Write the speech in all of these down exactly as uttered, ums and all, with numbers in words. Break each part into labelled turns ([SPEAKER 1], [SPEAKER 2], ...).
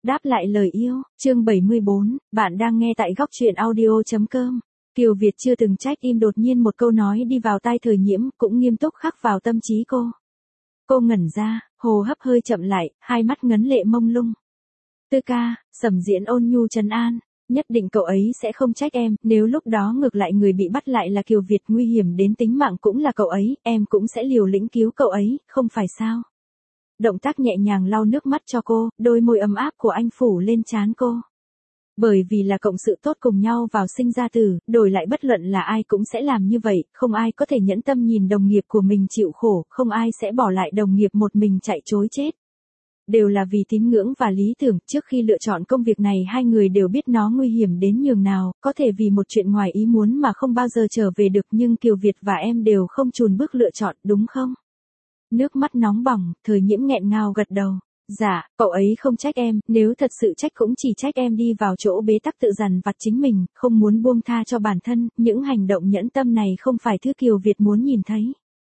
[SPEAKER 1] Đáp lại lời yêu, chương bảy mươi bốn, bạn đang nghe tại góc truyện audio.com. Kiều Việt chưa từng trách im đột nhiên một câu nói đi vào tai Thời Nhiễm, cũng nghiêm túc khắc vào tâm trí cô. Cô ngẩn ra, hô hấp hơi chậm lại, hai mắt ngấn lệ mông lung. Tư ca, Sầm Diễn ôn nhu trấn an, nhất định cậu ấy sẽ không trách em, nếu lúc đó ngược lại người bị bắt lại là Kiều Việt, nguy hiểm đến tính mạng cũng là cậu ấy, em cũng sẽ liều lĩnh cứu cậu ấy, không phải sao? Động tác nhẹ nhàng lau nước mắt cho cô, đôi môi ấm áp của anh phủ lên trán cô. Bởi vì là cộng sự tốt cùng nhau vào sinh ra tử, đổi lại bất luận là ai cũng sẽ làm như vậy, không ai có thể nhẫn tâm nhìn đồng nghiệp của mình chịu khổ, không ai sẽ bỏ lại đồng nghiệp một mình chạy trối chết. Đều là vì tín ngưỡng và lý tưởng, trước khi lựa chọn công việc này hai người đều biết nó nguy hiểm đến nhường nào, có thể vì một chuyện ngoài ý muốn mà không bao giờ trở về được, nhưng Kiều Việt và em đều không chùn bước lựa chọn, đúng không? Nước mắt nóng bỏng, Thời Nhiễm nghẹn ngào gật đầu. Dạ, cậu ấy không trách em, nếu thật sự trách cũng chỉ trách em đi vào chỗ bế tắc tự dằn vặt chính mình, không muốn buông tha cho bản thân, những hành động nhẫn tâm này không phải thứ Kiều Việt muốn nhìn thấy.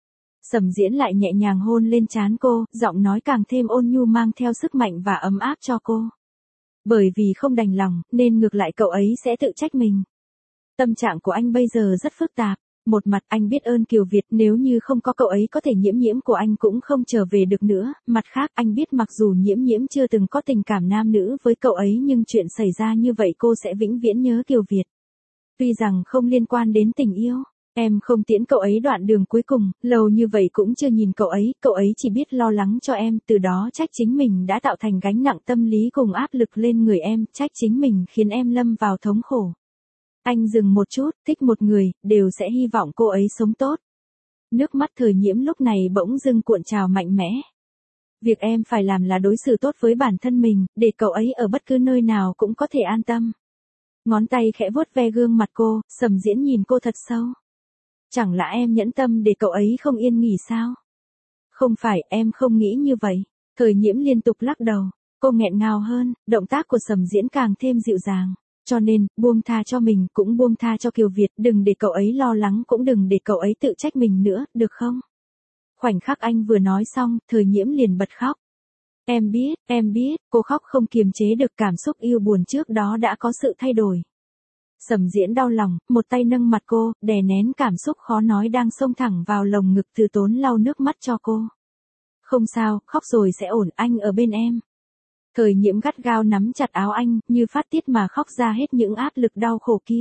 [SPEAKER 1] Sầm Diễn lại nhẹ nhàng hôn lên trán cô, giọng nói càng thêm ôn nhu mang theo sức mạnh và ấm áp cho cô. Bởi vì không đành lòng, nên ngược lại cậu ấy sẽ tự trách mình. Tâm trạng của anh bây giờ rất phức tạp. Một mặt anh biết ơn Kiều Việt, nếu như không có cậu ấy có thể Nhiễm Nhiễm của anh cũng không trở về được nữa, mặt khác anh biết mặc dù Nhiễm Nhiễm chưa từng có tình cảm nam nữ với cậu ấy nhưng chuyện xảy ra như vậy cô sẽ vĩnh viễn nhớ Kiều Việt. Tuy rằng không liên quan đến tình yêu, em không tiễn cậu ấy đoạn đường cuối cùng, lâu như vậy cũng chưa nhìn cậu ấy, cậu ấy chỉ biết lo lắng cho em, từ đó trách chính mình đã tạo thành gánh nặng tâm lý cùng áp lực lên người em, trách chính mình khiến em lâm vào thống khổ. Anh dừng một chút, thích một người, đều sẽ hy vọng cô ấy sống tốt. Nước mắt Thời Nhiễm lúc này bỗng dưng cuộn trào mạnh mẽ. Việc em phải làm là đối xử tốt với bản thân mình, để cậu ấy ở bất cứ nơi nào cũng có thể an tâm. Ngón tay khẽ vuốt ve gương mặt cô, Sầm Diễn nhìn cô thật sâu. Chẳng lẽ em nhẫn tâm để cậu ấy không yên nghỉ sao? Không phải, em không nghĩ như vậy. Thời Nhiễm liên tục lắc đầu, cô nghẹn ngào hơn, động tác của Sầm Diễn càng thêm dịu dàng. Cho nên, buông tha cho mình, cũng buông tha cho Kiều Việt, đừng để cậu ấy lo lắng, cũng đừng để cậu ấy tự trách mình nữa, được không? Khoảnh khắc anh vừa nói xong, Thời Nhiễm liền bật khóc. Em biết, em biết, cô khóc không kiềm chế được cảm xúc yêu buồn trước đó đã có sự thay đổi. Sầm Diễn đau lòng, một tay nâng mặt cô, đè nén cảm xúc khó nói đang xông thẳng vào lồng ngực, Từ Tốn lau nước mắt cho cô. Không sao, khóc rồi sẽ ổn, anh ở bên em. Thời Nhiễm gắt gao nắm chặt áo anh, như phát tiết mà khóc ra hết những áp lực đau khổ kia.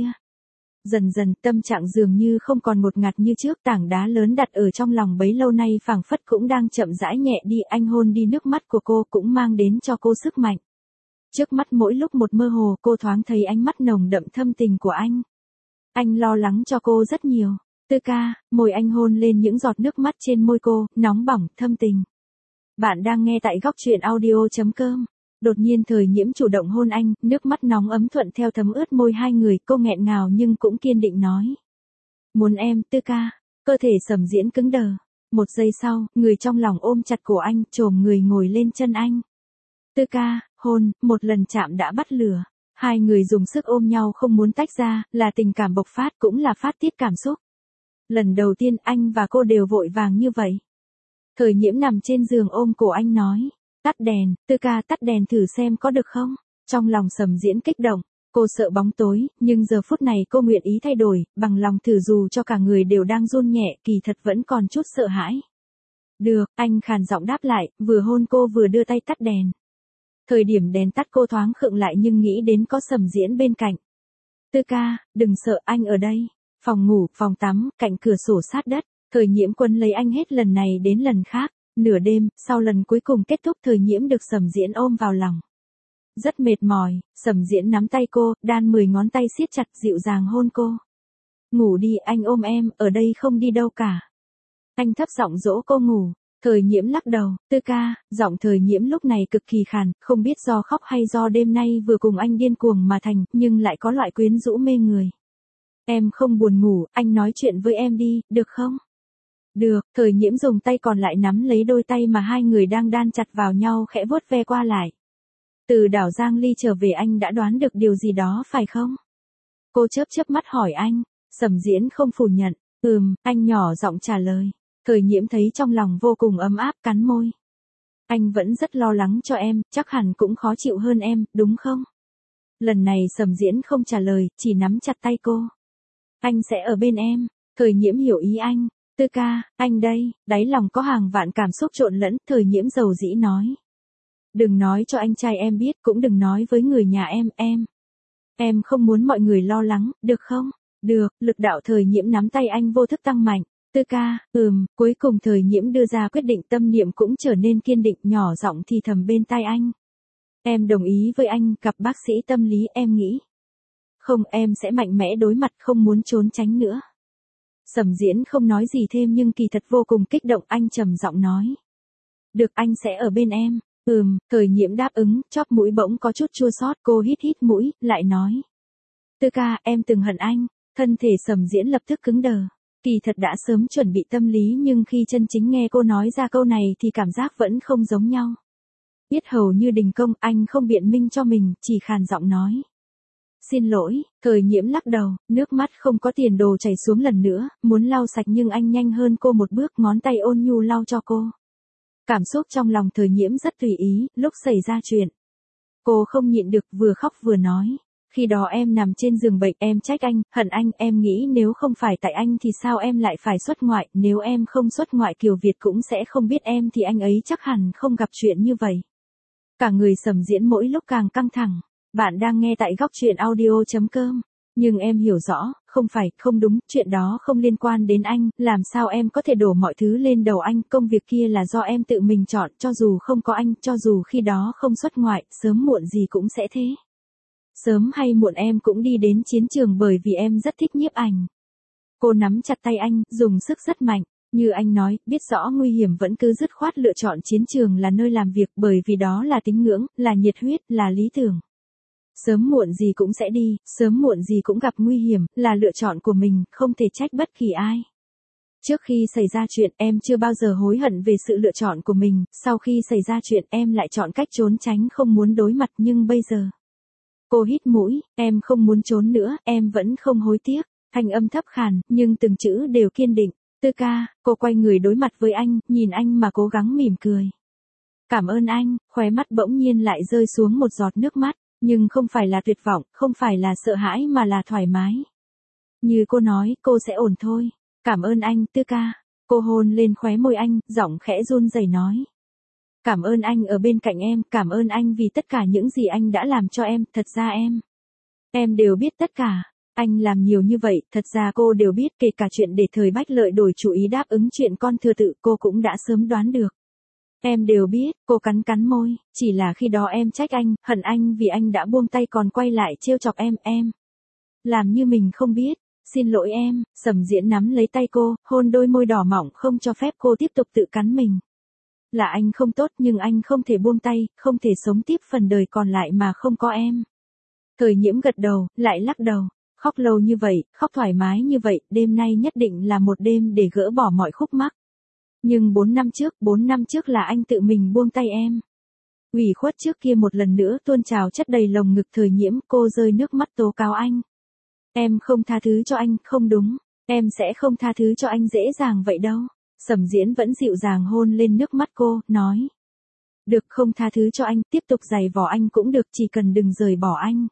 [SPEAKER 1] Dần dần, tâm trạng dường như không còn ngột ngạt như trước, tảng đá lớn đặt ở trong lòng bấy lâu nay phảng phất cũng đang chậm rãi nhẹ đi, anh hôn đi nước mắt của cô cũng mang đến cho cô sức mạnh. Trước mắt mỗi lúc một mơ hồ, cô thoáng thấy ánh mắt nồng đậm thâm tình của anh. Anh lo lắng cho cô rất nhiều. Tư ca, môi anh hôn lên những giọt nước mắt trên môi cô, nóng bỏng, thâm tình. Bạn đang nghe tại góc truyện audio.com. Đột nhiên Thời Nhiễm chủ động hôn anh, nước mắt nóng ấm thuận theo thấm ướt môi hai người, cô nghẹn ngào nhưng cũng kiên định nói. Muốn em, Tư ca. Cơ thể Sầm Diễn cứng đờ. Một giây sau, người trong lòng ôm chặt cổ anh, chồm người ngồi lên chân anh. Tư ca, hôn, một lần chạm đã bắt lửa. Hai người dùng sức ôm nhau không muốn tách ra, là tình cảm bộc phát cũng là phát tiết cảm xúc. Lần đầu tiên anh và cô đều vội vàng như vậy. Thời Nhiễm nằm trên giường ôm cổ anh nói. Tắt đèn, Tư ca tắt đèn thử xem có được không? Trong lòng Sầm Diễn kích động, cô sợ bóng tối, nhưng giờ phút này cô nguyện ý thay đổi, bằng lòng thử dù cho cả người đều đang run nhẹ, kỳ thật vẫn còn chút sợ hãi. Được, anh khàn giọng đáp lại, vừa hôn cô vừa đưa tay tắt đèn. Thời điểm đèn tắt cô thoáng khựng lại nhưng nghĩ đến có Sầm Diễn bên cạnh. Tư ca, đừng sợ, anh ở đây. Phòng ngủ, phòng tắm, cạnh cửa sổ sát đất, Thời Nhiễm quấn lấy anh hết lần này đến lần khác. Nửa đêm, sau lần cuối cùng kết thúc, Thời Nhiễm được Sầm Diễn ôm vào lòng. Rất mệt mỏi, Sầm Diễn nắm tay cô, đan mười ngón tay siết chặt, dịu dàng hôn cô. Ngủ đi, anh ôm em, ở đây không đi đâu cả. Anh thấp giọng dỗ cô ngủ. Thời Nhiễm lắc đầu, Tư ca, giọng Thời Nhiễm lúc này cực kỳ khàn, không biết do khóc hay do đêm nay vừa cùng anh điên cuồng mà thành, nhưng lại có loại quyến rũ mê người. Em không buồn ngủ, anh nói chuyện với em đi, được không? Được, Thời Nhiễm dùng tay còn lại nắm lấy đôi tay mà hai người đang đan chặt vào nhau, khẽ vuốt ve qua lại. Từ đảo Giang Ly trở về anh đã đoán được điều gì đó phải không? Cô chớp chớp mắt hỏi anh. Sầm Diễn không phủ nhận. Ừm, anh nhỏ giọng trả lời. Thời Nhiễm thấy trong lòng vô cùng ấm áp, cắn môi. Anh vẫn rất lo lắng cho em, chắc hẳn cũng khó chịu hơn em, đúng không? Lần này Sầm Diễn không trả lời, chỉ nắm chặt tay cô. Anh sẽ ở bên em. Thời Nhiễm hiểu ý anh. Tư ca, anh đây, đáy lòng có hàng vạn cảm xúc trộn lẫn, Thời Nhiễm dầu dĩ nói. Đừng nói cho anh trai em biết, cũng đừng nói với người nhà em, em. Em không muốn mọi người lo lắng, được không? Được, lực đạo Thời Nhiễm nắm tay anh vô thức tăng mạnh. Tư ca, ừm, cuối cùng Thời Nhiễm đưa ra quyết định, tâm niệm cũng trở nên kiên định, nhỏ giọng thì thầm bên tai anh. Em đồng ý với anh, gặp bác sĩ tâm lý, em nghĩ. Không, em sẽ mạnh mẽ đối mặt, không muốn trốn tránh nữa. Sầm Diễn không nói gì thêm nhưng kỳ thật vô cùng kích động, anh trầm giọng nói. Được, anh sẽ ở bên em. Ừm, Thời Nhiễm đáp ứng, chóp mũi bỗng có chút chua xót, cô hít hít mũi, lại nói. Tư ca, em từng hận anh. Thân thể Sầm Diễn lập tức cứng đờ. Kỳ thật đã sớm chuẩn bị tâm lý nhưng khi chân chính nghe cô nói ra câu này thì cảm giác vẫn không giống nhau. Yết hầu như đình công, anh không biện minh cho mình, chỉ khàn giọng nói. Xin lỗi, Thời Nhiễm lắc đầu, nước mắt không có tiền đồ chảy xuống lần nữa, muốn lau sạch nhưng anh nhanh hơn cô một bước, ngón tay ôn nhu lau cho cô. Cảm xúc trong lòng Thời Nhiễm rất tùy ý, lúc xảy ra chuyện. Cô không nhịn được, vừa khóc vừa nói. Khi đó em nằm trên giường bệnh, em trách anh, hận anh, em nghĩ nếu không phải tại anh thì sao em lại phải xuất ngoại, nếu em không xuất ngoại Kiều Việt cũng sẽ không biết em thì anh ấy chắc hẳn không gặp chuyện như vậy. Cả người Sầm Diễn mỗi lúc càng căng thẳng. Bạn đang nghe tại góc truyện audio chấm com. Nhưng em hiểu rõ, không phải, không đúng, chuyện đó không liên quan đến anh, làm sao em có thể đổ mọi thứ lên đầu anh, công việc kia là do em tự mình chọn, cho dù không có anh, cho dù khi đó không xuất ngoại, sớm muộn gì cũng sẽ thế. Sớm hay muộn em cũng đi đến chiến trường bởi vì em rất thích nhiếp ảnh. Cô nắm chặt tay anh, dùng sức rất mạnh. Như anh nói, biết rõ nguy hiểm vẫn cứ dứt khoát lựa chọn chiến trường là nơi làm việc bởi vì đó là tín ngưỡng, là nhiệt huyết, là lý tưởng. Sớm muộn gì cũng sẽ đi, sớm muộn gì cũng gặp nguy hiểm, là lựa chọn của mình, không thể trách bất kỳ ai. Trước khi xảy ra chuyện em chưa bao giờ hối hận về sự lựa chọn của mình, sau khi xảy ra chuyện em lại chọn cách trốn tránh không muốn đối mặt nhưng bây giờ. Cô hít mũi, em không muốn trốn nữa, em vẫn không hối tiếc, thanh âm thấp khàn, nhưng từng chữ đều kiên định. Tư ca, cô quay người đối mặt với anh, nhìn anh mà cố gắng mỉm cười. Cảm ơn anh, khóe mắt bỗng nhiên lại rơi xuống một giọt nước mắt, nhưng không phải là tuyệt vọng, không phải là sợ hãi mà là thoải mái. Như cô nói, cô sẽ ổn thôi. Cảm ơn anh, Tư ca. Cô hôn lên khóe môi anh, giọng khẽ run rẩy nói. Cảm ơn anh ở bên cạnh em, cảm ơn anh vì tất cả những gì anh đã làm cho em, thật ra em. Em đều biết tất cả. Anh làm nhiều như vậy, thật ra cô đều biết, kể cả chuyện để Thời Bách Lợi đổi chủ ý đáp ứng chuyện con thừa tự, cô cũng đã sớm đoán được. Em đều biết, cô cắn cắn môi, chỉ là khi đó em trách anh, hận anh vì anh đã buông tay còn quay lại trêu chọc em, em. Làm như mình không biết, xin lỗi em, Sầm Diễn nắm lấy tay cô, hôn đôi môi đỏ mỏng không cho phép cô tiếp tục tự cắn mình. Là anh không tốt nhưng anh không thể buông tay, không thể sống tiếp phần đời còn lại mà không có em. Thời Nhiễm gật đầu, lại lắc đầu. Khóc lâu như vậy, khóc thoải mái như vậy, đêm nay nhất định là một đêm để gỡ bỏ mọi khúc mắc. Nhưng bốn năm trước, bốn năm trước là anh tự mình buông tay em. Ủy khuất trước kia một lần nữa tuôn trào chất đầy lồng ngực. Thời Nhiễm, cô rơi nước mắt tố cáo anh. Em không tha thứ cho anh, không đúng, em sẽ không tha thứ cho anh dễ dàng vậy đâu. Sầm Diễn vẫn dịu dàng hôn lên nước mắt cô, nói. Được, không tha thứ cho anh, tiếp tục giày vò anh cũng được, chỉ cần đừng rời bỏ anh.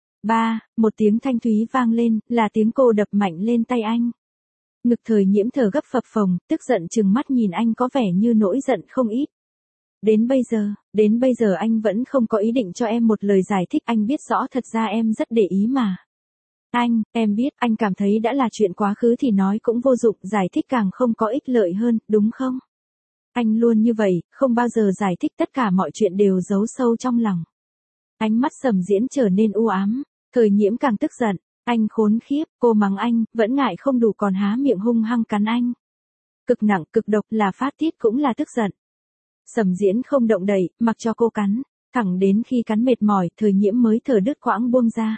[SPEAKER 1] Ba, một tiếng thanh thúy vang lên, là tiếng cô đập mạnh lên tay anh. Ngực Thời Nhiễm thở gấp phập phồng, tức giận trừng mắt nhìn anh có vẻ như nỗi giận không ít. Đến bây giờ, đến bây giờ anh vẫn không có ý định cho em một lời giải thích, anh biết rõ thật ra em rất để ý mà. Anh, em biết, anh cảm thấy đã là chuyện quá khứ thì nói cũng vô dụng, giải thích càng không có ích lợi hơn, đúng không? Anh luôn như vậy, không bao giờ giải thích, tất cả mọi chuyện đều giấu sâu trong lòng. Ánh mắt Sầm Diễn trở nên u ám, Thời Nhiễm càng tức giận, anh khốn khiếp, cô mắng anh, vẫn ngại không đủ còn há miệng hung hăng cắn anh. Cực nặng, cực độc, là phát tiết cũng là tức giận. Sầm Diễn không động đậy, mặc cho cô cắn, thẳng đến khi cắn mệt mỏi, Thời Nhiễm mới thở đứt quãng buông ra.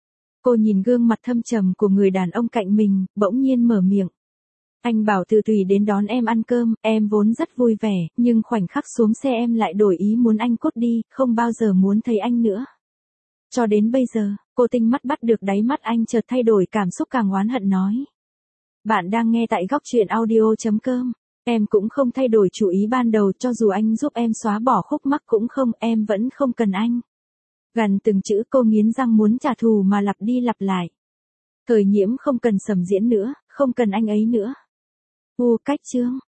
[SPEAKER 1] Cô nhìn gương mặt thâm trầm của người đàn ông cạnh mình, bỗng nhiên mở miệng. Anh bảo Từ Tùy đến đón em ăn cơm, em vốn rất vui vẻ, nhưng khoảnh khắc xuống xe em lại đổi ý muốn anh cút đi, không bao giờ muốn thấy anh nữa. Cho đến bây giờ, cô tinh mắt bắt được đáy mắt anh chợt thay đổi, cảm xúc càng oán hận nói. Bạn đang nghe tại góc truyện audio chấm com. Em cũng không thay đổi chủ ý ban đầu, cho dù anh giúp em xóa bỏ khúc mắc cũng không, em vẫn không cần anh. Gần từng chữ cô nghiến răng muốn trả thù mà lặp đi lặp lại. Thời Nhiễm không cần Sầm diễn nữa, không cần anh ấy nữa. U cách chương.